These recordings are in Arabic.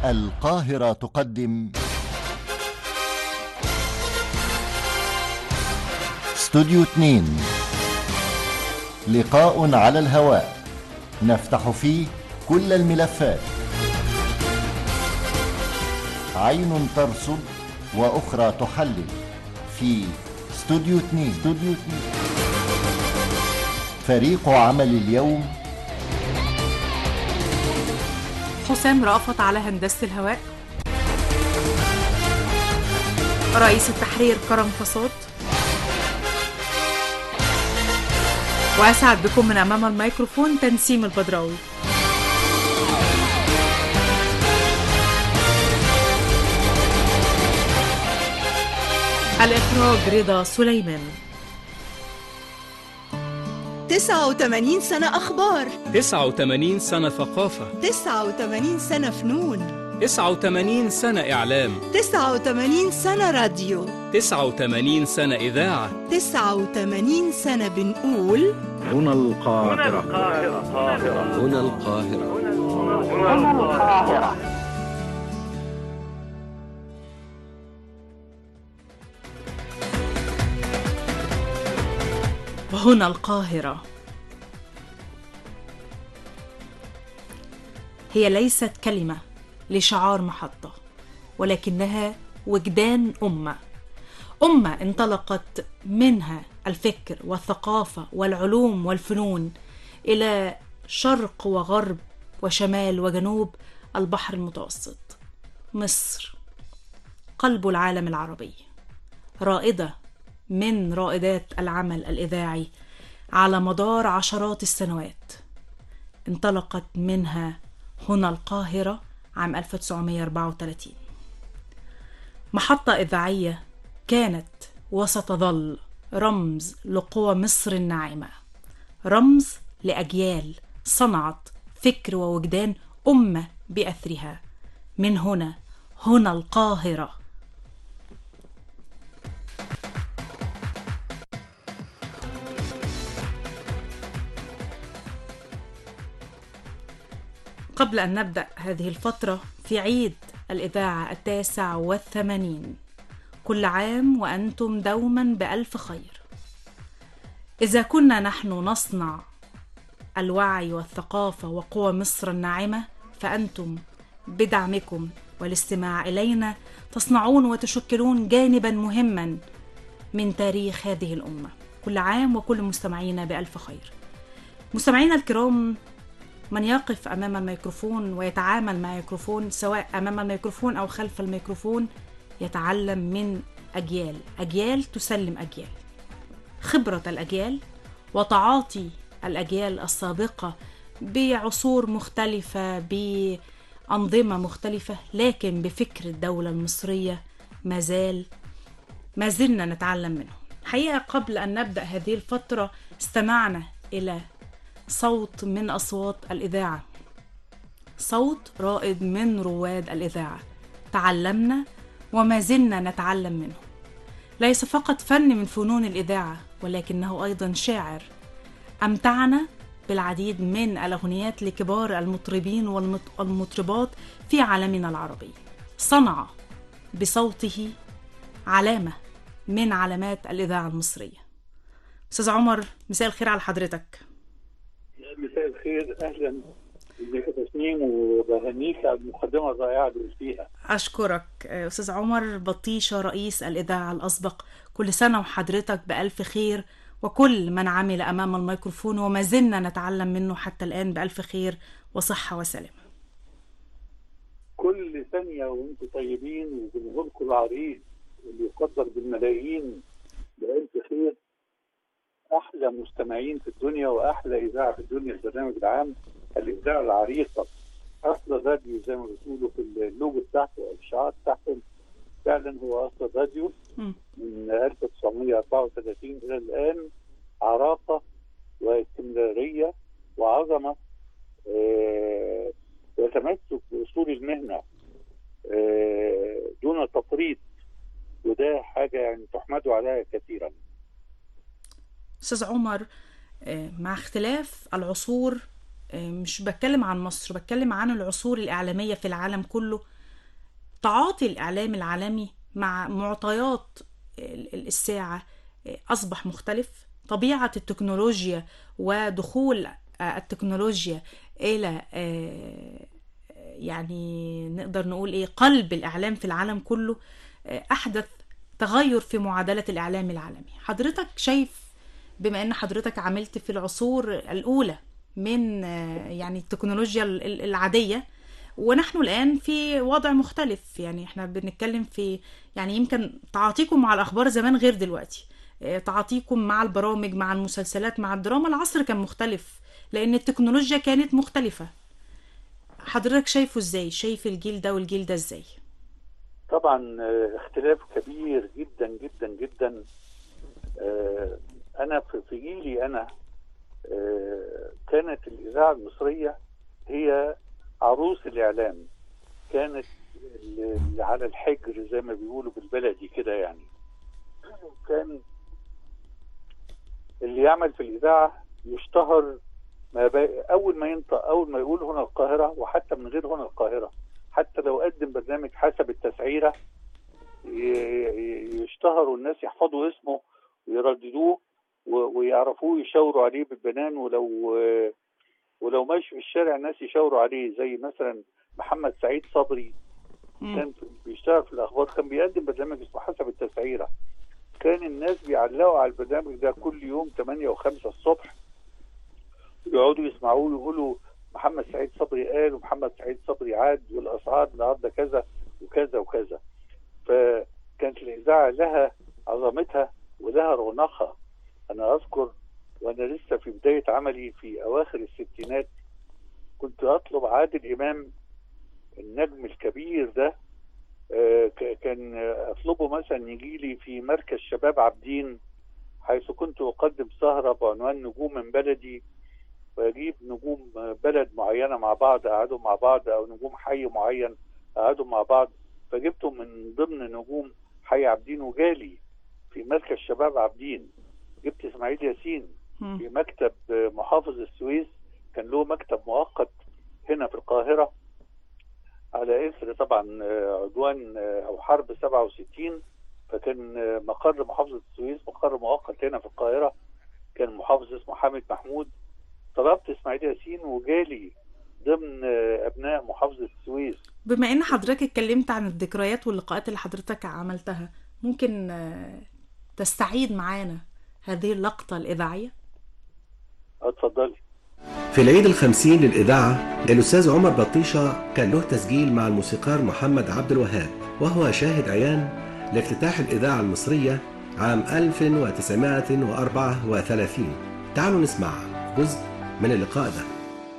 القاهرة تقدم استوديو 2، لقاء على الهواء نفتح فيه كل الملفات، عين ترصد وأخرى تحلل في استوديو 2. فريق عمل اليوم: حسام رأفت على هندسة الهواء، رئيس التحرير كرم فصاد، وأسعد بكم من أمام الميكروفون تنسيم البدراوي. الإخراج رضا سليمان. 89 سنة أخبار، 89 سنة ثقافة، 89 سنة فنون، 89 سنة إعلام، 89 سنة راديو، 89 سنة إذاعة، 89 سنة بنقول هنا القاهرة. هنا القاهرة. هنا القاهرة هي ليست كلمة لشعار محطة، ولكنها وجدان أمة انطلقت منها الفكر والثقافة والعلوم والفنون إلى شرق وغرب وشمال وجنوب البحر المتوسط. مصر قلب العالم العربي، رائدة من رائدات العمل الإذاعي على مدار عشرات السنوات. انطلقت منها هنا القاهرة عام 1934، محطة إذاعية كانت وستظل رمز لقوى مصر الناعمة، رمز لأجيال صنعت فكر ووجدان أمة بأثرها. من هنا القاهرة. قبل أن نبدأ هذه الفترة في عيد الإذاعة 89، كل عام وأنتم دوما بألف خير. إذا كنا نحن نصنع الوعي والثقافة وقوى مصر الناعمة، فأنتم بدعمكم والاستماع إلينا تصنعون وتشكلون جانبا مهما من تاريخ هذه الأمة. كل عام وكل مستمعينا بألف خير. مستمعينا الكرام، من يقف أمام الميكروفون ويتعامل مع الميكروفون، سواء أمام الميكروفون أو خلف الميكروفون، يتعلم من أجيال تسلم أجيال. خبرة الأجيال وتعاطي الأجيال السابقة بعصور مختلفة، بأنظمة مختلفة، لكن بفكر الدولة المصرية ما زلنا نتعلم منه. حقيقة قبل أن نبدأ هذه الفترة استمعنا إلى صوت من أصوات الإذاعة، صوت رائد من رواد الإذاعة. تعلمنا وما زلنا نتعلم منه. ليس فقط فن من فنون الإذاعة، ولكنه أيضا شاعر أمتعنا بالعديد من الأغنيات لكبار المطربين والمطربات في عالمنا العربي. صنع بصوته علامة من علامات الإذاعة المصرية. أستاذ عمر، مساء الخير على حضرتك. مساء الخير، اهلا بك تسنيم، وبهنيك على المقدمه الرائعه اللي قلتيها. اشكرك استاذ عمر بطيشه، رئيس الاذاعه الاسبق. كل سنه وحضرتك بالف خير، وكل من عمل امام الميكروفون وما زلنا نتعلم منه حتى الان بالف خير وصحه وسلامه. كل ثانيه وانتم طيبين، وجمهوركم العريض اللي يقدر بالملايين بالف خير. احلى مستمعين في الدنيا واحلى اذاعه في الدنيا، البرنامج العام، الاذاعه العريقه، اصل الراديو زي ما بتقولوا في اللوجو بتاعته او الشعار بتاعهم. فعلا هو اصل الراديو من 1934 الى الان، عراقه واستمراريه وعظمه، وتمسك باصول المهنه دون تفريط، وده حاجه يعني تحمدوا عليها كثيرا. أستاذ عمر، مع اختلاف العصور، مش بتكلم عن مصر، بتكلم عن العصور الإعلامية في العالم كله، تعاطي الإعلام العالمي مع معطيات الساعة أصبح مختلف. طبيعة التكنولوجيا ودخول التكنولوجيا إلى يعني نقدر نقول قلب الإعلام في العالم كله أحدث تغير في معادلة الإعلام العالمي. حضرتك شايف، بما أن حضرتك عملت في العصور الأولى من يعني التكنولوجيا العادية، ونحن الآن في وضع مختلف، يعني احنا بنتكلم في يعني يمكن تعاطيكم مع الأخبار زمان غير دلوقتي، تعاطيكم مع البرامج، مع المسلسلات، مع الدراما، العصر كان مختلف لأن التكنولوجيا كانت مختلفة. حضرتك شايفه ازاي؟ شايف الجيل ده والجيل ده ازاي؟ طبعا اختلاف كبير جدا جدا جدا. انا في جيلي انا كانت الاذاعه المصريه هي عروس الاعلام، كانت اللي على الحجر زي ما بيقولوا بالبلدي كده. يعني كان اللي يعمل في الاذاعه يشتهر اول ما ينطق، اول ما يقول هنا القاهره، وحتى من غير هنا القاهره، حتى لو قدم برنامج حسب التسعيره يشتهر والناس يحفظوا اسمه ويرددوه ويعرفوه، يشاوروا عليه بالبنان، ولو ماشي في الشارع الناس يشاوروا عليه. زي مثلا محمد سعيد صبري كان بيشتغل في الاخبار، كان بيقدم برنامج اسمه حسب التسعيره. كان الناس بيعلقوا على البرنامج ده كل يوم 8 و5 الصبح، يقعدوا يسمعوه يقولوا محمد سعيد صبري قال ومحمد سعيد صبري عاد والاسعار النهارده كذا وكذا وكذا. فكانت الاذاعه لها عظمتها ولها رونقها. انا اذكر وانا لسه في بدايه عملي في اواخر الستينات كنت اطلب عادل امام النجم الكبير ده، كان اطلبه مثلا يجي لي في مركز شباب عابدين، حيث كنت اقدم سهره بعنوان نجوم من بلدي، ويجيب نجوم بلد معينه مع بعض قعدوا مع بعض، او نجوم حي معين قعدوا مع بعض. فجبتهم من ضمن نجوم حي عابدين وجالي في مركز شباب عابدين. جبت اسماعيل ياسين في مكتب محافظ السويس، كان له مكتب مؤقت هنا في القاهره على اثر طبعا عدوان او حرب 67، فكان مقر محافظه السويس مقر مؤقت هنا في القاهره، كان محافظ اسمه حامد محمود. طلبت اسماعيل ياسين وجالي ضمن ابناء محافظه السويس. بما ان حضرتك اتكلمت عن الذكريات واللقاءات اللي حضرتك عملتها، ممكن تستعيد معانا هذه اللقطه الاذاعيه؟ اتفضلي. في العيد ال50 للإذاعة الأستاذ عمر بطيشة كان له تسجيل مع الموسيقار محمد عبد الوهاب، وهو شاهد عيان لافتتاح الإذاعة المصرية عام 1934. تعالوا نسمع جزء من اللقاء ده.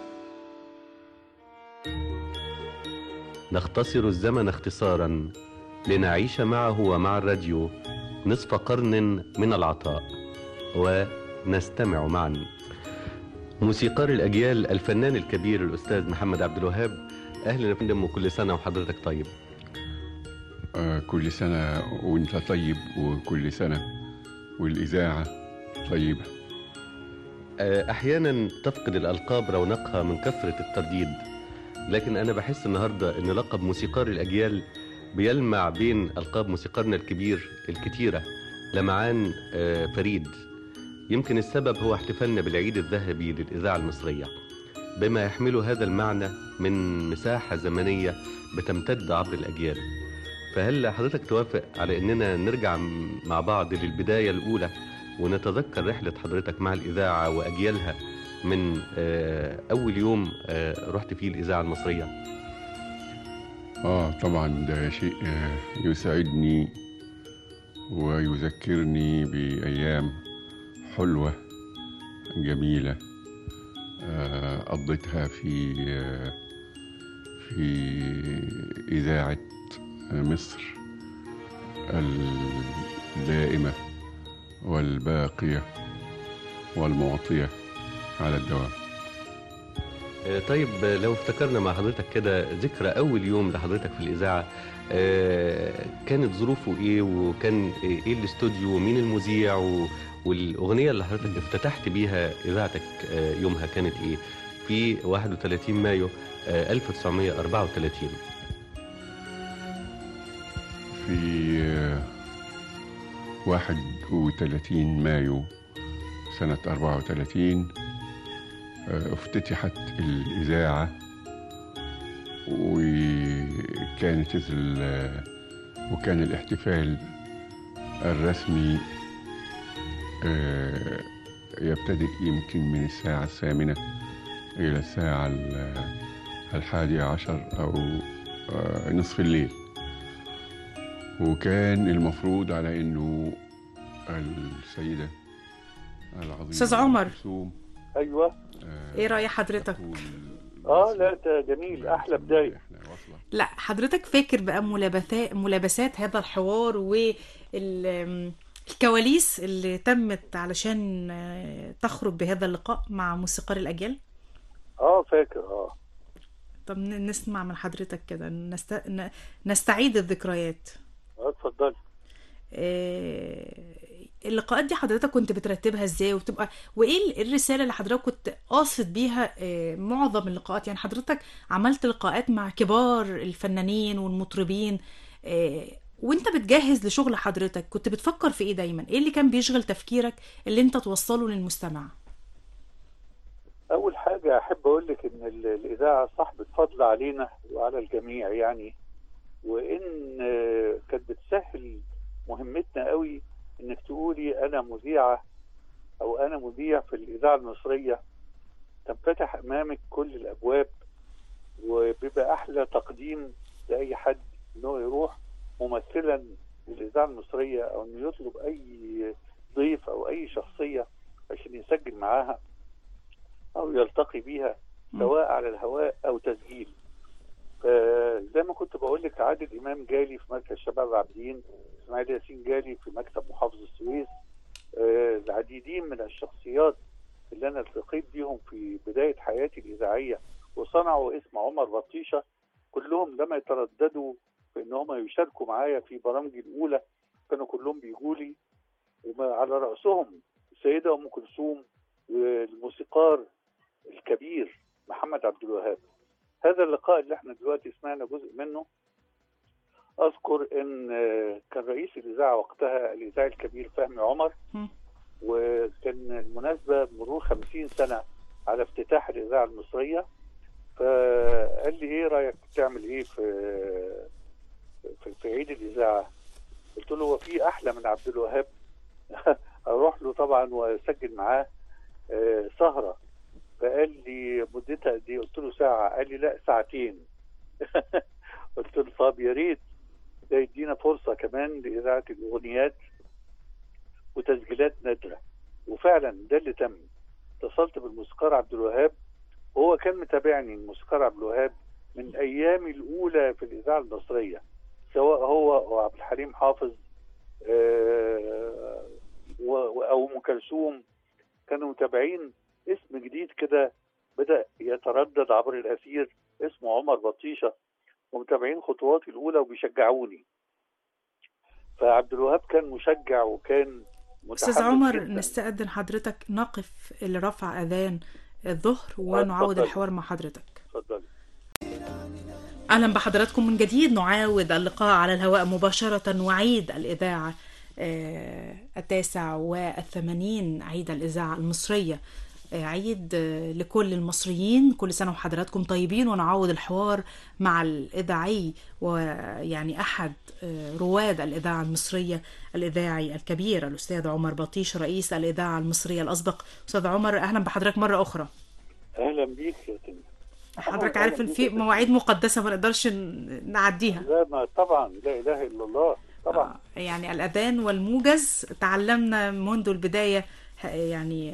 نختصر الزمن اختصارا لنعيش معه ومع الراديو نصف قرن من العطاء ونستمع معا. موسيقار الأجيال الفنان الكبير الأستاذ محمد عبد الوهاب، أهلا يا فندم، وكل سنة وحضرتك طيب. كل سنة وانت طيب، وكل سنة والإذاعة طيبة. أحيانا تفقد الألقاب رونقها من كثرة الترديد، لكن أنا بحس النهاردة أن لقب موسيقار الأجيال بيلمع بين ألقاب موسيقارنا الكبير الكتيرة لمعان فريد. يمكن السبب هو احتفالنا بالعيد الذهبي للإذاعة المصرية بما يحمله هذا المعنى من مساحة زمنية بتمتد عبر الأجيال. فهل حضرتك توافق على أننا نرجع مع بعض للبداية الأولى ونتذكر رحلة حضرتك مع الإذاعة وأجيالها من أول يوم رحت فيه الإذاعة المصرية؟ طبعا ده شيء يسعدني ويذكرني بأيام حلوة جميلة قضيتها في إذاعة مصر الدائمة والباقية والمعطية على الدوام. طيب لو افتكرنا مع حضرتك كده ذكرى أول يوم لحضرتك في الإذاعة، كانت ظروفه إيه، وكان إيه الاستوديو ومين المذيع، والأغنية اللي حضرتك افتتحت بيها إذاعتك يومها كانت إيه في 31 مايو 1934؟ في 31 مايو سنة 34 افتتحت الإذاعة، وكان الاحتفال الرسمي يبتدئ يمكن من الساعة 8 إلى الساعة 11 أو نصف الليل. وكان المفروض على إنه السيدة العظيمة أستاذ عمر. أيوة. إيه رأي حضرتك؟ لا ده جميل، أحلى بداية. لا حضرتك فاكر بقى ملابسات هذا الحوار والكواليس اللي تمت علشان تخرج بهذا اللقاء مع موسيقار الأجيال؟ فاكر. طب نسمع من حضرتك كده، نستعيد الذكريات. اتفضل. اللقاءات دي حضرتك كنت بترتبها ازاي وايه الرسالة اللي حضرتك كنت قاصد بيها معظم اللقاءات؟ يعني حضرتك عملت لقاءات مع كبار الفنانين والمطربين، وانت بتجهز لشغل حضرتك كنت بتفكر في ايه دايما؟ ايه اللي كان بيشغل تفكيرك اللي انت توصله للمستمع؟ اول حاجة احب اقول لك ان الاذاعة صاحبة فضل علينا وعلى الجميع يعني، وان كانت بتسهل مهمتنا قوي انك تقولي انا مذيعة او انا مذيع في الاذاعة المصرية، تنفتح امامك كل الابواب، وبيبقى احلى تقديم لاي حد انه يروح ممثلا للاذاعة المصرية، او انه يطلب اي ضيف او اي شخصية عشان يسجل معاها او يلتقي بيها سواء على الهواء او تسجيل. زي ما كنت بقول لك، عادل امام جالي في مركز شباب عابدين، اسماعيل ياسين جالي في مكتب محافظ السويس، العديدين من الشخصيات اللي انا التقيت بيهم في بدايه حياتي الاذاعيه وصنعوا اسم عمر بطيشه، كلهم لما يترددوا في ان هم يشاركوا معايا في برامجي الاولى كانوا كلهم بيجوا لي، وعلى راسهم السيده ام كلثوم والموسيقار الكبير محمد عبد الوهاب. هذا اللقاء اللي احنا دلوقتي سمعنا جزء منه، اذكر ان كان رئيس الاذاعه وقتها الاذاعي الكبير فهمي عمر، وكان المناسبه مرور 50 سنه على افتتاح الاذاعه المصريه، فقال لي ايه رايك تعمل ايه في عيد الاذاعه؟ قلت له هو في احلى من عبد الوهاب؟ اروح له طبعا واسجل معاه سهره. فقال لي مدتها قد ايه؟ قلت له ساعه. قال لي لا ساعتين. قلت له طب يا ريت ده يدينا فرصه كمان لاذاعه الاغنيات وتسجيلات نادره. وفعلا ده اللي تم. اتصلت بالموسيقار عبد الوهاب، وهو كان متابعني الموسيقار عبد الوهاب من ايامي الاولى في الاذاعه المصريه، سواء هو وعبد الحليم حافظ او ام كلثوم، كانوا متابعين اسم جديد كده بدأ يتردد عبر الأثير اسمه عمر بطيشة، ومتابعين خطواتي الأولى وبيشجعوني. فعبد الوهاب كان مشجع وكان متحمس. أستاذ عمر جداً. نستأذن حضرتك نقف لرفع أذان الظهر ونعاود الحوار مع حضرتك. اتفضل. أهلا بحضراتكم من جديد، نعاود اللقاء على الهواء مباشرة، وعيد الإذاعة 89 عيد الإذاعة المصرية، عيد لكل المصريين. كل سنة وحضراتكم طيبين. ونعاود الحوار مع الإذاعي ويعني أحد رواد الإذاعة المصرية الإذاعي الكبير الأستاذ عمر بطيش رئيس الإذاعة المصرية الأسبق. أستاذ عمر أهلا بحضرتك مرة أخرى. أهلا بيك يا تنين. حضرتك عارف إن في مواعيد مقدسة ما نقدرش نعديها. لا ما طبعا، لا إله إلا الله طبعا. يعني الأذان والموجز تعلمنا منذ البداية يعني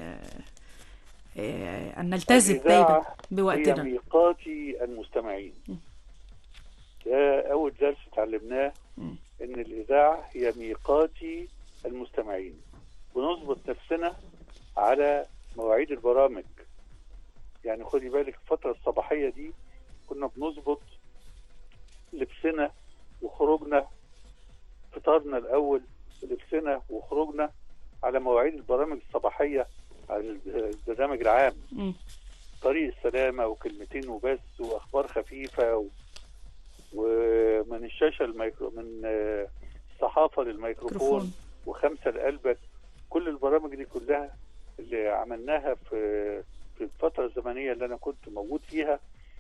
أن نلتزم دايما بوقتنا. هي ميقاتي المستمعين. ده أول درس تعلمناه، إن الإذاعة هي ميقاتي المستمعين، ونظبط نفسنا على مواعيد البرامج. يعني خدي بالك الفترة الصباحية دي كنا بنظبط لبسنا وخروجنا، فطارنا الأول، لبسنا وخروجنا على مواعيد البرامج الصباحية على البرنامج العام. طريق السلامة وكلمتين وبس وأخبار خفيفة ومن الشاشة من الصحافة للميكروفون، وخمسة لقلبك. كل البرامج دي كلها اللي عملناها في الفترة الزمنية اللي أنا كنت موجود فيها،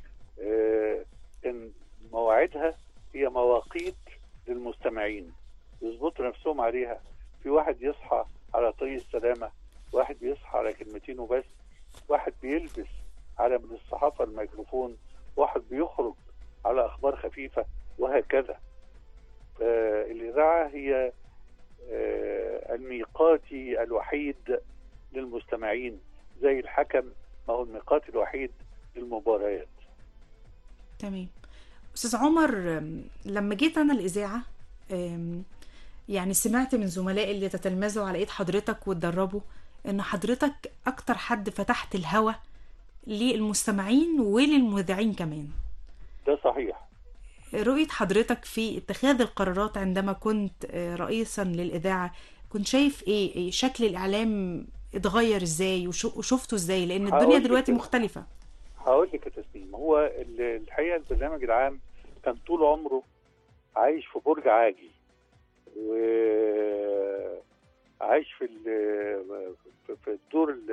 كان مواعيدها هي مواقيت للمستمعين يظبطوا نفسهم عليها. في واحد يصحى على طريق السلامة، واحد بيصحى على كلمتين وبس، واحد بيلبس على من الصحافة الميكروفون، واحد بيخرج على أخبار خفيفة، وهكذا. فالإذاعة هي الميقاتي الوحيد للمستمعين، زي الحكم ما هو الميقات الوحيد للمباريات. تمام. أستاذ عمر، لما جيت أنا الإذاعة يعني سمعت من زملائي اللي تتلمذوا على إيد حضرتك وتدربوا إن حضرتك أكتر حد فتحت الهوا للمستمعين وللمذيعين كمان. ده صحيح. رؤية حضرتك في اتخاذ القرارات عندما كنت رئيسا للإذاعة، كنت شايف إيه شكل الإعلام اتغير إزاي وشفته إزاي؟ لأن الدنيا دلوقتي مختلفة. هقول لك يا تسنيم، هو الحقيقة البرنامج العام كان طول عمره عايش في برج عاجي، وعايش في الدور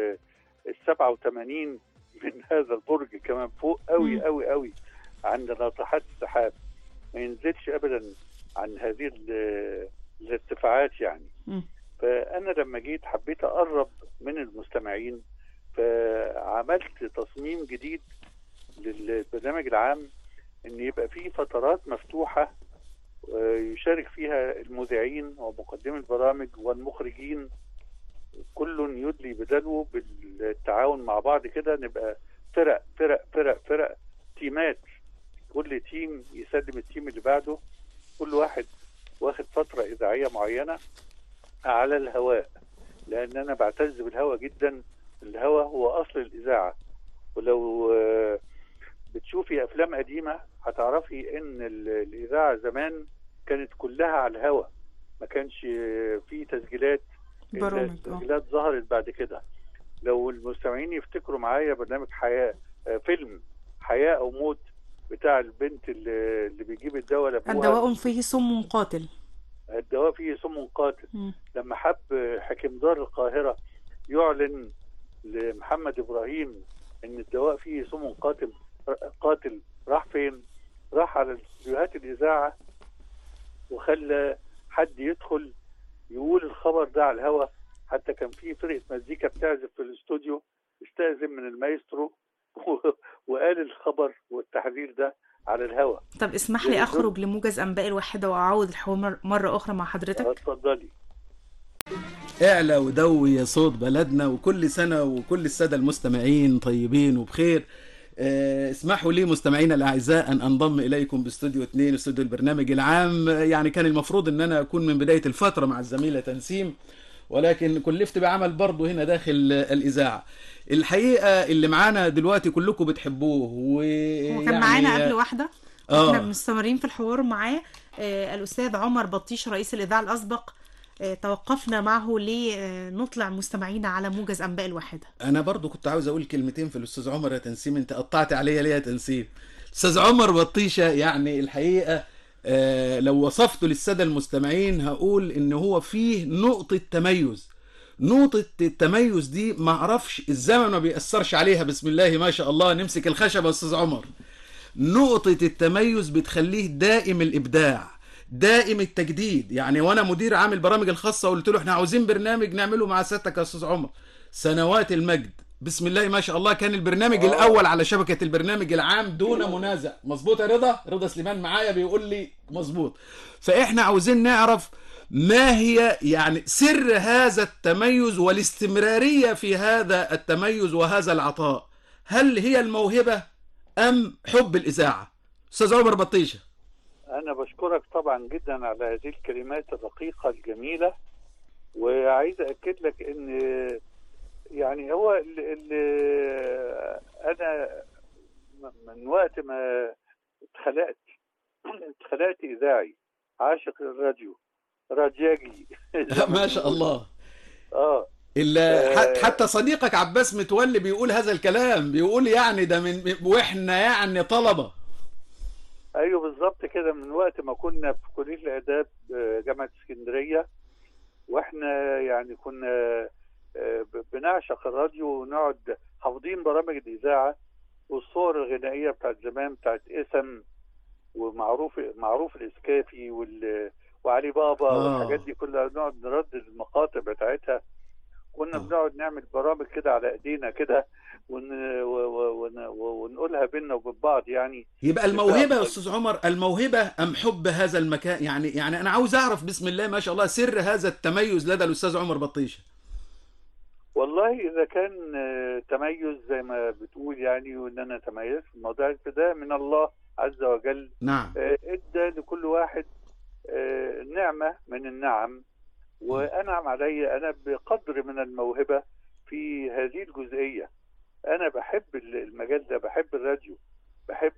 87 من هذا البرج، كمان فوق قوي قوي قوي عند ناطحات السحاب، ما ينزلش ابدا عن هذه الارتفاعات يعني. فانا لما جيت حبيت اقرب من المستمعين، فعملت تصميم جديد للبرنامج العام، ان يبقى فيه فترات مفتوحة يشارك فيها المذيعين ومقدمي البرامج والمخرجين، كل يدلي بدلوه بالتعاون مع بعض كده، نبقى فرق فرق فرق فرق تيمات، كل تيم يسلم التيم اللي بعده، كل واحد واخد فترة إذاعية معينة على الهواء، لأن أنا بعتز بالهواء جدا. الهواء هو أصل الإذاعة، ولو بتشوفي أفلام قديمة هتعرفي إن الإذاعة زمان كانت كلها على الهواء، ما كانش في تسجيلات. التسجيلات ظهرت بعد كده. لو المستمعين يفتكروا معايا برنامج حياة، فيلم حياة أو موت بتاع البنت اللي بيجيب الدواء لأبوها، الدواء فيه سم قاتل. الدواء فيه سم قاتل. لما حب حكيم دار القاهرة يعلن لمحمد إبراهيم إن الدواء فيه سم قاتل، راح فين؟ راح على استديوهات الإذاعة وخلى حد يدخل يقول الخبر ده على الهواء. حتى كان في فرقة مزيكا بتعزف في الاستوديو، استأذن من المايسترو وقال الخبر والتحذير ده على الهواء. طب اسمح لي أخرج لموجز أنباء الواحدة وأعود الحوار مرة أخرى مع حضرتك. اتفضلي. اعلى ودوي يا صوت بلدنا، وكل سنة وكل السادة المستمعين طيبين وبخير. اسمحوا لي مستمعينا الأعزاء أن أنضم إليكم باستوديو 2، استوديو البرنامج العام. يعني كان المفروض أن أنا أكون من بداية الفترة مع الزميلة تنسيم، ولكن كلفت بعمل برضه هنا داخل الإذاعة. الحقيقة اللي معانا دلوقتي كلكم بتحبوه، وكان معانا قبل واحدة احنا مستمرين في الحوار معاه الأستاذ عمر بطيش رئيس الإذاعة الأسبق. توقفنا معه لنطلع مستمعينا على موجز أنباء الواحدة. أنا برضو كنت عاوز أقول كلمتين في الأستاذ عمر يا تنسيم، أنت قطعت عليا ليه يا تنسيم؟ أستاذ عمر بطيشة يعني الحقيقة لو وصفته للسادة المستمعين هقول إن هو فيه نقطة تميز. نقطة التميز دي ما أعرفش الزمن ما بيأثرش عليها، بسم الله ما شاء الله. نمسك الخشبة يا أستاذ عمر. نقطة التميز بتخليه دائم الإبداع، دائم التجديد. يعني وانا مدير عامل برامج الخاصه قلت له احنا عاوزين برنامج نعمله مع سيادتك يا استاذ عمر. سنوات المجد بسم الله ما شاء الله كان البرنامج الاول على شبكه البرنامج العام دون منازع. مظبوط يا رضا سليمان معايا بيقول لي مظبوط. فاحنا عاوزين نعرف ما هي يعني سر هذا التميز والاستمراريه في هذا التميز وهذا العطاء. هل هي الموهبه ام حب الاذاعه؟ استاذ عمر بطيشه. أنا بشكرك طبعا جدا على هذه الكلمات الرقيقة الجميلة، وعايز أكد لك إن يعني هو أنا من وقت ما اتخلقت إذاعي، عاشق الراديو، رادياجي ما شاء الله. حتى صديقك عباس متولي بيقول هذا الكلام، بيقول يعني ده من وإحنا يعني طلبة. ايوه بالظبط كده، من وقت ما كنا في كليه الاداب جامعه كنا بنعشق الراديو ونقعد حافظين برامج الإذاعة والصور الغنائية بتاعت زمان بتاعت اسم ومعروف الإسكافي وعلي بابا والحاجات دي كلها، نقعد نردد المقاطع بتاعتها. كنا بنقعد نعمل برامج كده على ايدينا كده ونقولها بينا وبين بعض يعني. يبقى الموهبة يا أستاذ عمر، الموهبة أم حب هذا المكان؟ يعني أنا عاوز أعرف بسم الله ما شاء الله سر هذا التميز لدى الأستاذ عمر بطيشة. والله إذا كان تميز زي ما بتقول يعني، وإن أنا تميزت في الموضوع ده من الله عز وجل. نعم. إدى لكل واحد نعمة من النعم، وأنعم علي أنا بقدر من الموهبة في هذه الجزئية. أنا بحب المجال ده، بحب الراديو، بحب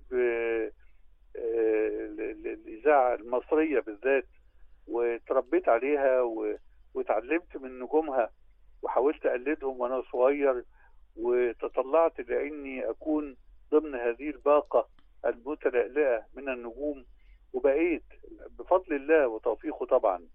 الإذاعة المصرية بالذات، وتربيت عليها وتعلمت من نجومها وحاولت أقلدهم وأنا صغير، وتطلعت لأني أكون ضمن هذه الباقة المتلألئة من النجوم، وبقيت بفضل الله وتوفيقه طبعا.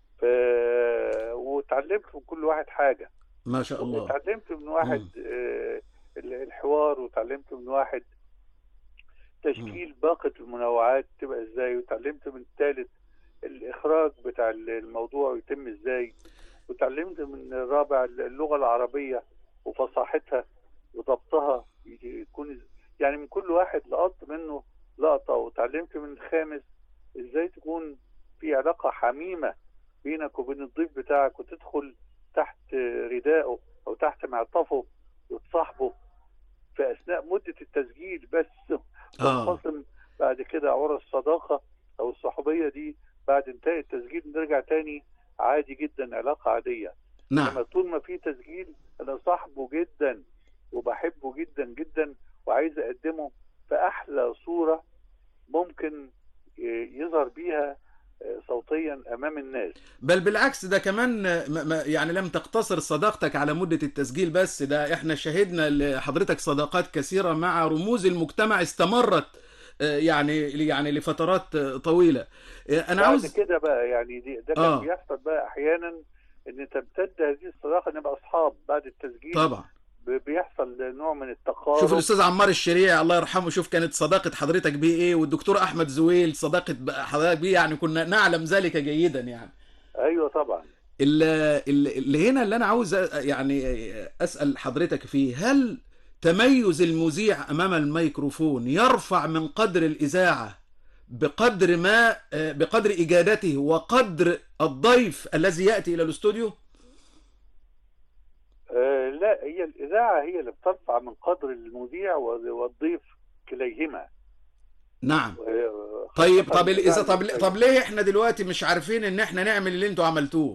وتعلمت من كل واحد حاجة ما شاء الله. تعلمت من واحد الحوار، وتعلمت من واحد تشكيل باقة المنوعات تبقى ازاي، وتعلمت من الثالث الإخراج بتاع الموضوع يتم ازاي، وتعلمت من الرابع اللغة العربية وفصاحتها وضبطها يكون يعني من كل واحد لقطت منه لقطة. وتعلمت من الخامس ازاي تكون في علاقة حميمة بينك وبين الضيف بتاعك، وتدخل تحت ردائه او تحت معطفه وتصاحبه في اثناء مدة التسجيل بس، تنفصل بعد كده عور الصداقة او الصحوبية دي بعد انتهاء التسجيل نرجع تاني عادي جدا، علاقة عادية. نعم. لما طول ما في تسجيل انا صاحبه جدا وبحبه جدا جدا، وعايز اقدمه في احلى صورة ممكن يظهر بيها صوتيا امام الناس. بل بالعكس، ده كمان يعني لم تقتصر صداقتك على مدة التسجيل بس، ده احنا شهدنا لحضرتك صداقات كثيرة مع رموز المجتمع استمرت يعني لفترات طويلة. انا عاوز كده بقى يعني ده كان بيحصل بقى احيانا ان تمتد هذه الصداقة نبقى اصحاب بعد التسجيل. طبعا بيحصل نوع من التقارب. شوف الاستاذ عمار الشريع الله يرحمه، شوف كانت صداقه حضرتك بيه ايه، والدكتور احمد زويل صداقه حضرتك بيه، يعني كنا نعلم ذلك جيدا يعني. ايوه طبعا. اللي هنا اللي انا عاوز يعني اسال حضرتك فيه، هل تميز المذيع امام الميكروفون يرفع من قدر الاذاعه بقدر اجادته وقدر الضيف الذي ياتي الى الاستوديو؟ لا، هي الإذاعة هي اللي بترفع من قدر المذيع والضيف كليهما. نعم. طيب طب ليه احنا دلوقتي مش عارفين ان احنا نعمل اللي انتوا عملتوه؟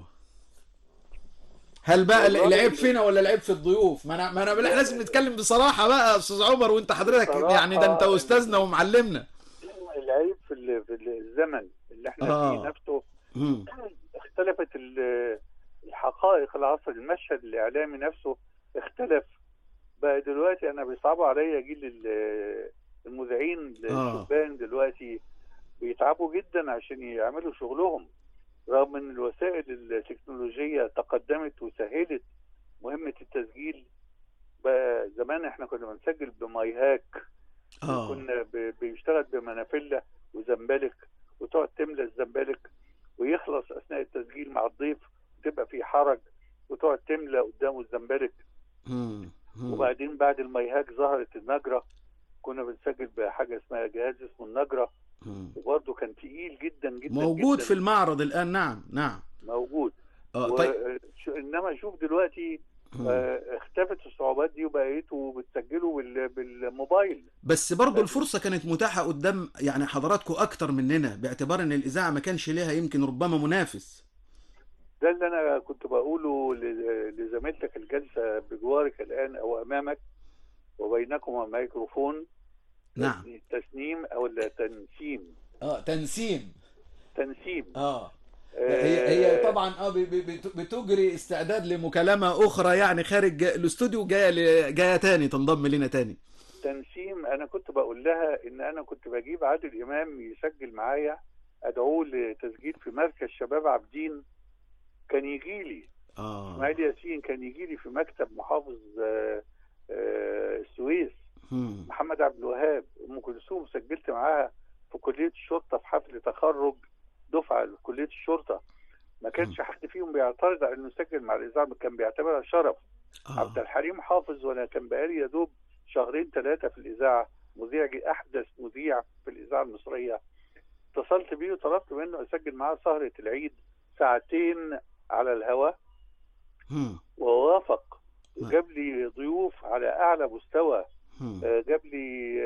هل بقى العيب فينا ولا العيب في الضيوف؟ ما انا لازم نتكلم بصراحة بقى يا استاذ عمر، وانت حضرتك يعني ده انت استاذنا ومعلمنا. العيب في الزمن اللي احنا فيه نفسه. اختلفت الحقائق العصر، المشهد الإعلامي نفسه اختلف بقى. دلوقتي أنا بيصعبوا عليا جيل المذيعين الشبان دلوقتي بيتعبوا جدا عشان يعملوا شغلهم، رغم ان الوسائل التكنولوجية تقدمت وسهلت مهمة التسجيل. بقى زمان احنا كنا بنسجل بمايهاك، كنا بيشتغل بمنافلة وزنبلك، وتقعد تملى الزنبلك ويخلص أثناء التسجيل مع الضيف، تبقى في حرج وتقعد تملى قدامه الزنبلك. وبعدين بعد المايهاك ظهرت النجرة، كنا بنسجل بحاجة اسمها جهاز اسمه النجرة، وبرضه كان تقيل جدا جدا موجود جداً. في المعرض الآن. نعم موجود. طيب. انما شوف دلوقتي اختفت الصعوبات دي وبقيتوا بتسجلوا بالموبايل. بس برضه الفرصة كانت متاحة قدام يعني حضراتكم أكتر مننا، باعتبار إن الإذاعة ما كانش ليها يمكن ربما منافس. ده اللي أنا كنت بقوله لزميلتك الجلسة بجوارك الآن أو أمامك وبينكما ميكروفون. نعم. تسنيم أو تنسيم. تنسيم. هي طبعا بتجري استعداد لمكالمة أخرى يعني خارج الاستوديو، جاية تاني تنضم لنا تاني. تنسيم. أنا كنت بقول لها إن أنا كنت بجيب عادل إمام يسجل معايا، أدعوه لتسجيل في مركز شباب عابدين، كان يجي لي اسماعيل ياسين كان يجي لي في مكتب محافظ السويس. محمد عبد الوهاب، ام كلثوم سجلت معاها في كليه الشرطه في حفل تخرج دفعه لكليه الشرطه. ما كانش حد فيهم بيعترض على انه يسجل مع الاذاعه، كان بيعتبرها شرف. عبد الحليم حافظ، وانا كان بقالي يا دوب شهرين 3 في الاذاعه، مذيع احدث مذيع في الاذاعه المصريه، اتصلت بيه وطلبت منه اسجل معاه سهره العيد 2 ساعة على الهواء، ووافق. وجاب لي ضيوف على اعلى مستوى. جاب لي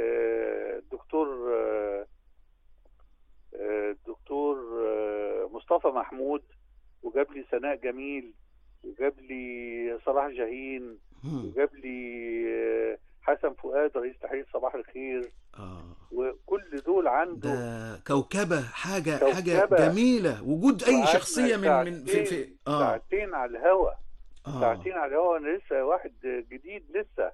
الدكتور مصطفى محمود، وجاب لي سناء جميل، وجاب لي صلاح جاهين، وجاب لي حسن فؤاد رئيس تحرير صباح الخير. وكل دول عنده ده كوكبة، حاجة جميلة. وجود أي شخصية من في 2 على الهوا. 2 على الهوا، أنا لسه واحد جديد لسه.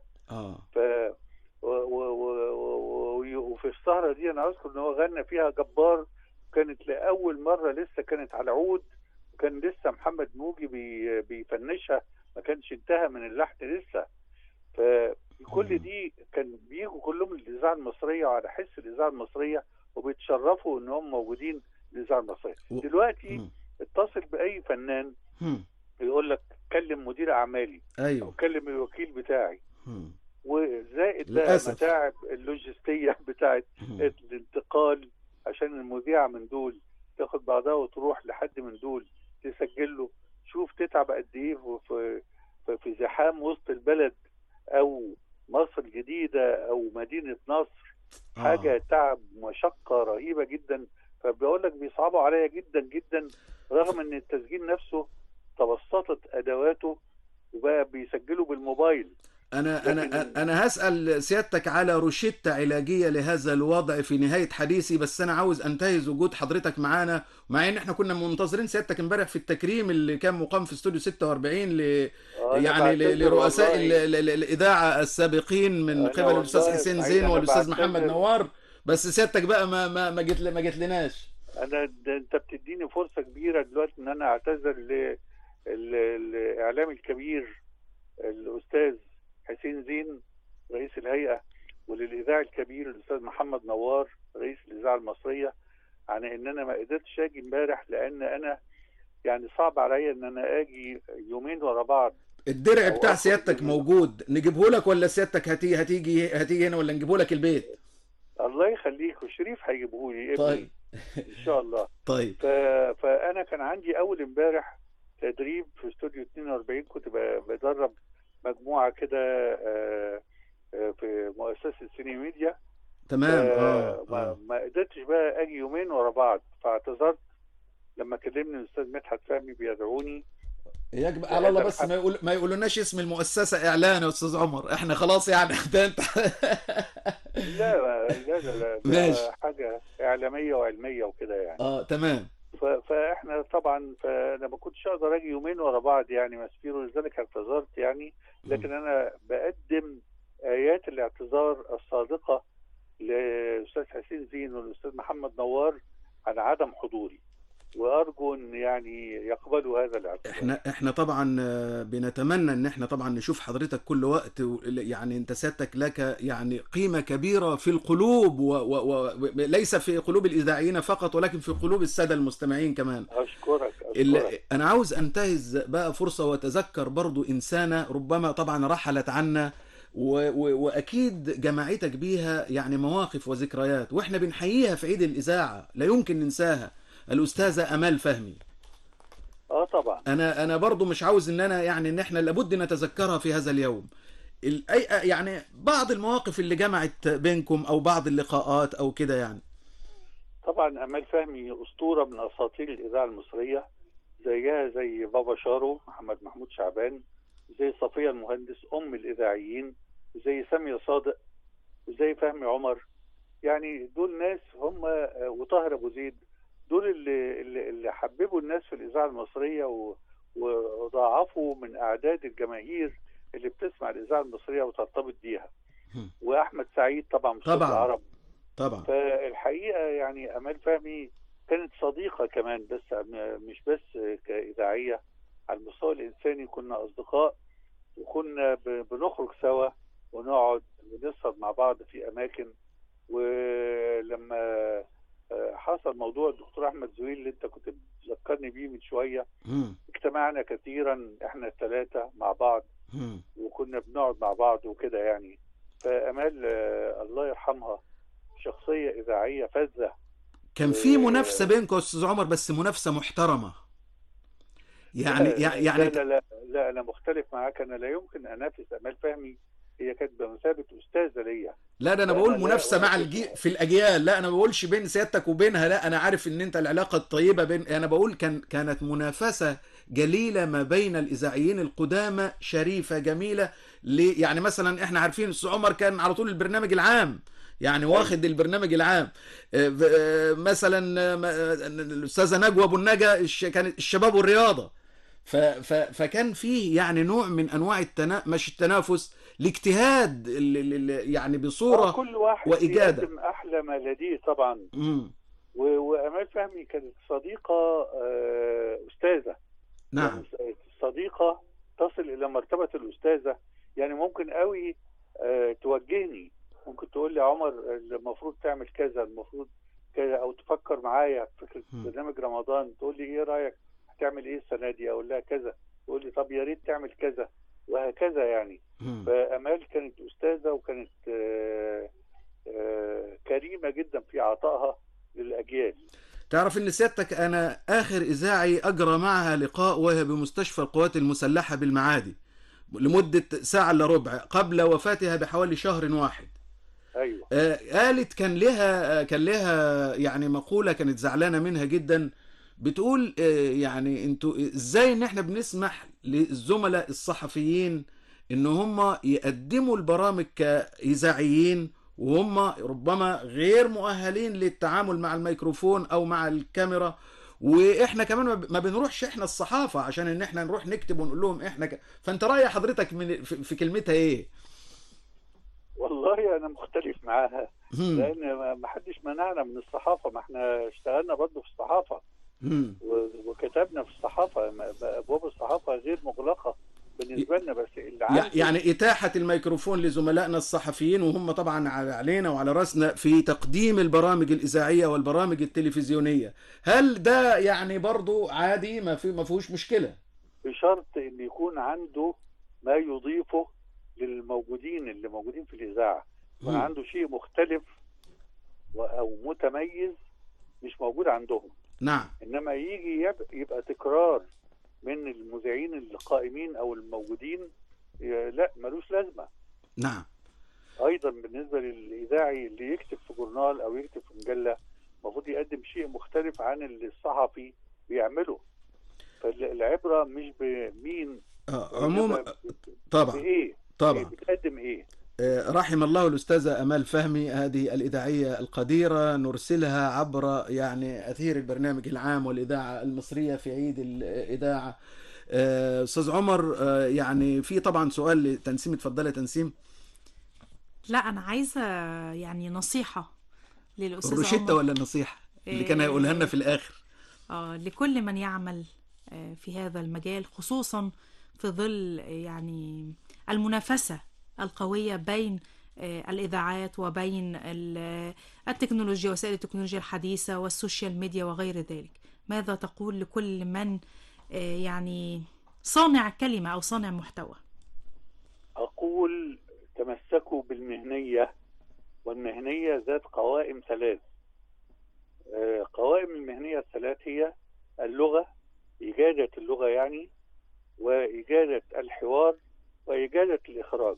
وفي السهرة دي أنا أذكر إن هو غنى فيها جبار، كانت لأول مرة، لسه كانت على عود، وكان لسه محمد موجي بيفنشها، ما كانش انتهى من اللحن لسه. فكل دي كان بيجوا كلهم الإذاعة المصرية وعلى حس الإذاعة المصرية، وبيتشرفوا إن هم موجودين الإذاعة المصرية. دلوقتي اتصل بأي فنان يقول لك كلم مدير أعمالي، أو كلم الوكيل بتاعي، وزائد بقى متاعب اللوجستية بتاعت الانتقال، عشان المذيعة من دول تاخد بعضها وتروح لحد من دول تسجل له. شوف تتعب قد ايه في زحام وسط البلد، او مصر الجديدة، او مدينة نصر. حاجة تعب مشقة رهيبة جدا. فبقول لك بيصعبوا عليا جدا جدا، رغم ان التسجيل نفسه تبسطت ادواته وبقى بيسجلوا بالموبايل. أنا هسأل سيادتك على روشتة علاجية لهذا الوضع في نهاية حديثي، بس أنا عاوز أنتهز وجود حضرتك معانا، مع إن إحنا كنا منتظرين سيادتك امبارح في التكريم اللي كان مقام في استوديو 46 يعني لرؤساء الإذاعة السابقين من قبل الأستاذ حسين زين والأستاذ محمد نوار، بس سيادتك بقى ما جيت لناش. أنت بتديني فرصة كبيرة دلوقتي إن أنا أعتذر للإعلام الكبير الأستاذ حسين زين رئيس الهيئة، وللإذاعي الكبير الأستاذ محمد نوار رئيس الإذاعة المصرية، عن إن أنا ما قدرتش أجي امبارح، لأن أنا يعني صعب عليا إن أنا أجي يومين ورا بعض. الدرع بتاع سيادتك موجود، نجيبه لك ولا سيادتك هتيجي هنا، ولا نجيبه لك البيت؟ الله يخليك، وشريف هيجيبه لي. طيب إن شاء الله. طيب. فأنا كان عندي أول امبارح تدريب في استوديو 42، كنت بدرب مجموعة كده في مؤسسة سيني ميديا. تمام. ما قدرتش بقى اجي يومين ورا بعض، فاعتذرت. لما كلمني الاستاذ مدحت فهمي بيدعوني، يجب على الله بس ما يقولوناش اسم المؤسسة اعلان يا استاذ عمر، احنا خلاص يعني ده انت لا حاجة اعلامية وعلمية وكده يعني. تمام. فاحنا طبعا فانا ما كنتش اقدر اجي يومين ورا بعض يعني مسفير، ولذلك اعتذرت يعني. لكن انا بقدم ايات الاعتذار الصادقه للاستاذ حسين زين والاستاذ محمد نوار عن عدم حضوري، وارجو ان يعني يقبلوا هذا الاعتذار. احنا طبعا بنتمنى ان احنا طبعا نشوف حضرتك كل وقت، يعني انت سيادتك لك يعني قيمه كبيره في القلوب، وليس في قلوب الاذاعيين فقط، ولكن في قلوب الساده المستمعين كمان. اشكرك. انا عاوز انتهز بقى فرصه واتذكر برضو انسانه ربما طبعا رحلت عنا، واكيد جماعتك بيها يعني مواقف وذكريات، واحنا بنحييها في عيد الاذاعه لا يمكن ننساها، الأستاذة أمال فهمي. طبعا. أنا برضو مش عاوز إن أنا يعني إن إحنا لابد نتذكرها في هذا اليوم. يعني بعض المواقف اللي جمعت بينكم، أو بعض اللقاءات أو كده يعني. طبعا أمال فهمي أسطورة من أساطير الإذاعة المصرية، زيها زي بابا شارو محمد محمود شعبان، زي صفية المهندس أم الإذاعيين، زي سامية صادق، زي فهمي عمر. يعني دول ناس هم، وطاهر أبو زيد، دول اللي حببوا الناس في الإذاعة المصرية وضاعفوا من أعداد الجماهير اللي بتسمع الإذاعة المصرية وترتبط بيها. وأحمد سعيد طبعا في صوت العرب. طبعا. فالحقيقة يعني أمال فهمي كانت صديقة كمان، بس مش بس كإذاعية، على المستوى الإنساني كنا أصدقاء، وكنا بنخرج سوا ونقعد ونسهر مع بعض في أماكن. ولما حصل موضوع الدكتور أحمد زويل اللي أنت كنت بتذكرني بيه من شوية، اجتمعنا كثيرا احنا الثلاثة مع بعض وكنا بنقعد مع بعض وكده يعني. فأمال الله يرحمها شخصية إذاعية فذة. كان في منافسة بينكم يا أستاذ عمر، بس منافسة محترمة يعني. لا أنا مختلف معاك. أنا لا يمكن أنافس أمال فهمي، هي كانت بمثابة أستاذة ليا. لا ده أنا بقول منافسة مع في الأجيال. لا أنا ما بقولش بين سيادتك وبينها، لا أنا عارف إن أنت العلاقة الطيبة بين، أنا بقول كانت منافسة جليلة ما بين الإذاعيين القدامى، شريفة جميلة. يعني مثلا إحنا عارفين أستاذ عمر كان على طول البرنامج العام، يعني واخد البرنامج العام. مثلا الأستاذة نجوى أبو النجا كانت الشباب والرياضة. فكان فيه يعني نوع من أنواع مش التنافس، الاجتهاد يعني بصورة كل واحد وإجادة. يقدم أحلى ما لديه طبعا. وأمال فهمي كانت صديقة أستاذة. نعم. يعني صديقة تصل إلى مرتبة الأستاذة. يعني ممكن قوي توجهني، ممكن تقول لي عمر المفروض تعمل كذا، المفروض كذا، أو تفكر معايا في فكرة برنامج رمضان، تقول لي إيه رأيك هتعمل إيه السنة دي، أقول لها كذا، تقول لي طب يا ريت تعمل كذا، وهكذا يعني. فأمال كانت أستاذة، وكانت كريمة جدا في عطائها للأجيال. تعرف ان سيادتك انا اخر اذاعي اجرى معها لقاء وهي بمستشفى القوات المسلحة بالمعادي لمدة ساعة الا ربع قبل وفاتها بحوالي شهر واحد. ايوه. قالت كان لها يعني مقولة كانت زعلانة منها جدا، بتقول يعني انتوا ازاي ان احنا بنسمح للزملاء الصحفيين ان هم يقدموا البرامج كإذاعيين وهم ربما غير مؤهلين للتعامل مع الميكروفون او مع الكاميرا، واحنا كمان ما بنروحش احنا الصحافة عشان ان احنا نروح نكتب ونقول لهم احنا فانت رأي حضرتك في كلمتها ايه؟ والله انا مختلف معاها، لان ما حدش منعنا من الصحافة، ما احنا اشتغلنا برضه في الصحافة وكتبنا في الصحافة. ابواب الصحافة غير مغلقة بالنسبة لنا، بس يعني إتاحة الميكروفون لزملائنا الصحفيين، وهم طبعا علينا وعلى رأسنا في تقديم البرامج الإذاعية والبرامج التلفزيونية، هل ده يعني برضو عادي ما فيهوش مشكلة؟ بشرط ان يكون عنده ما يضيفه للموجودين اللي موجودين في الإذاعة، يكون عنده شيء مختلف أو متميز مش موجود عندهم. نعم. إنما يجي يبقى تكرار من المذيعين القائمين او الموجودين، لا ملوش لازمه. نعم. ايضا بالنسبه للاذاعي اللي يكتب في جورنال او يكتب في مجله، المفروض يقدم شيء مختلف عن اللي الصحفي بيعمله. فالعبره مش بمين عموما طبعا بايه، طبعا بتقدم ايه. رحم الله الأستاذة أمال فهمي، هذه الإذاعية القديرة، نرسلها عبر يعني أثير البرنامج العام والإذاعة المصرية في عيد الإذاعة. أستاذ عمر يعني في طبعا سؤال لتنسيم، اتفضلي يا تنسيم. لا أنا عايزة يعني نصيحة للأستاذ عمر. الروشتة ولا النصيحة اللي كان هيقولها لنا في الآخر؟ لكل من يعمل في هذا المجال، خصوصا في ظل يعني المنافسة القوية بين الإذاعات وبين التكنولوجيا، وسائل التكنولوجيا الحديثة والسوشيال ميديا وغير ذلك. ماذا تقول لكل من يعني صانع كلمة أو صانع محتوى؟ أقول تمسكوا بالمهنية، والمهنية ذات قوائم ثلاث. قوائم المهنية الثلاث هي اللغة، إجادة اللغة يعني، وإجادة الحوار، وإجادة الإخراج.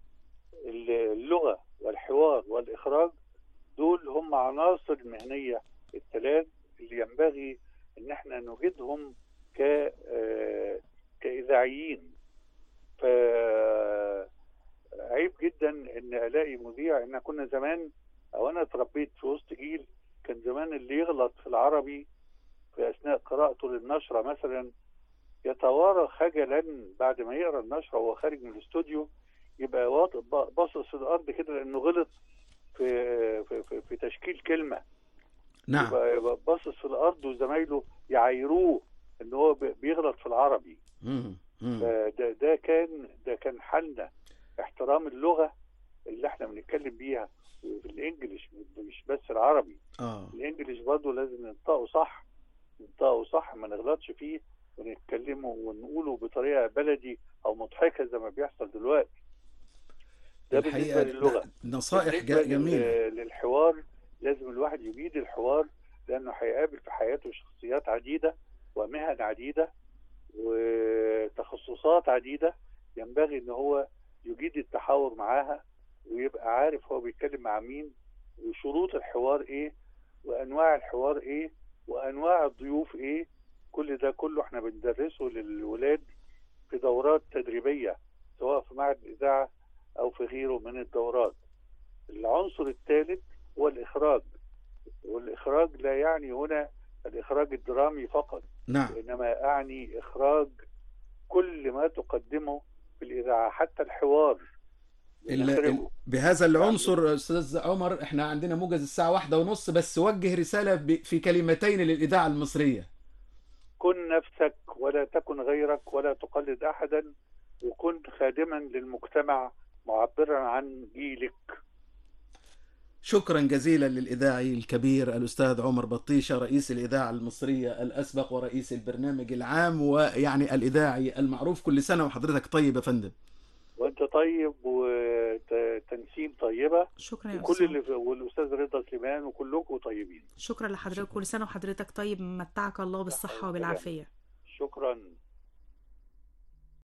اللغة والحوار والإخراج دول هم عناصر المهنية الثلاث اللي ينبغي ان احنا نوجدهم كإذاعيين. فعيب جدا ان الاقي مذيع، ان كنا زمان او انا اتربيت في وسط جيل كان زمان اللي يغلط في العربي في اثناء قراءته للنشرة مثلا يتوارى خجلا بعد ما يقرا النشرة وهو خارج من الاستوديو، يبقى باصص في الارض كده لانه غلط في تشكيل كلمة. نعم. يبقى باصص في الارض وزمايله يعايروه ان هو بيغلط في العربي. ده كان حالنا، احترام اللغه اللي احنا بنتكلم بيها في الانجليش، مش بس العربي. الانجليش برضه لازم ننطقه صح، ما نغلطش فيه ونتكلمه ونقوله بطريقه بلدي او مضحكه زي ما بيحصل دلوقتي. ده بالنسبه للغه. نصائح جميله. للحوار لازم الواحد يجيد الحوار، لانه هيقابل في حياته شخصيات عديده ومهن عديده وتخصصات عديده، ينبغي ان هو يجيد التحاور معاها ويبقى عارف هو بيتكلم مع مين، وشروط الحوار ايه، وانواع الحوار ايه، وانواع الضيوف ايه. كل ده كله احنا بندرسه للولاد في دورات تدريبيه، سواء في معهد الاذاعه او في غيره من الدورات. العنصر الثالث هو الاخراج، والاخراج لا يعني هنا الاخراج الدرامي فقط، نعم، انما اعني اخراج كل ما تقدمه في الاذاعه، حتى الحوار بهذا العنصر. استاذ عمر، احنا عندنا موجز الساعه 1:30، بس وجه رساله في كلمتين للاذاعه المصريه. كن نفسك ولا تكن غيرك ولا تقلد احدا، وكن خادما للمجتمع معبرا عن جيلك. شكرا جزيلا للإذاعي الكبير الأستاذ عمر بطيشة، رئيس الإذاعة المصرية الأسبق ورئيس البرنامج العام، ويعني الإذاعي المعروف. كل سنة وحضرتك طيب يا فندم. وانت طيب، وتنسيم طيبة. شكرا يا أستاذ. والأستاذ رضا سليمان وكلكم طيبين. شكرا لحضرتك، كل سنة وحضرتك طيب، متعك الله بالصحة وبالعافية. شكرا.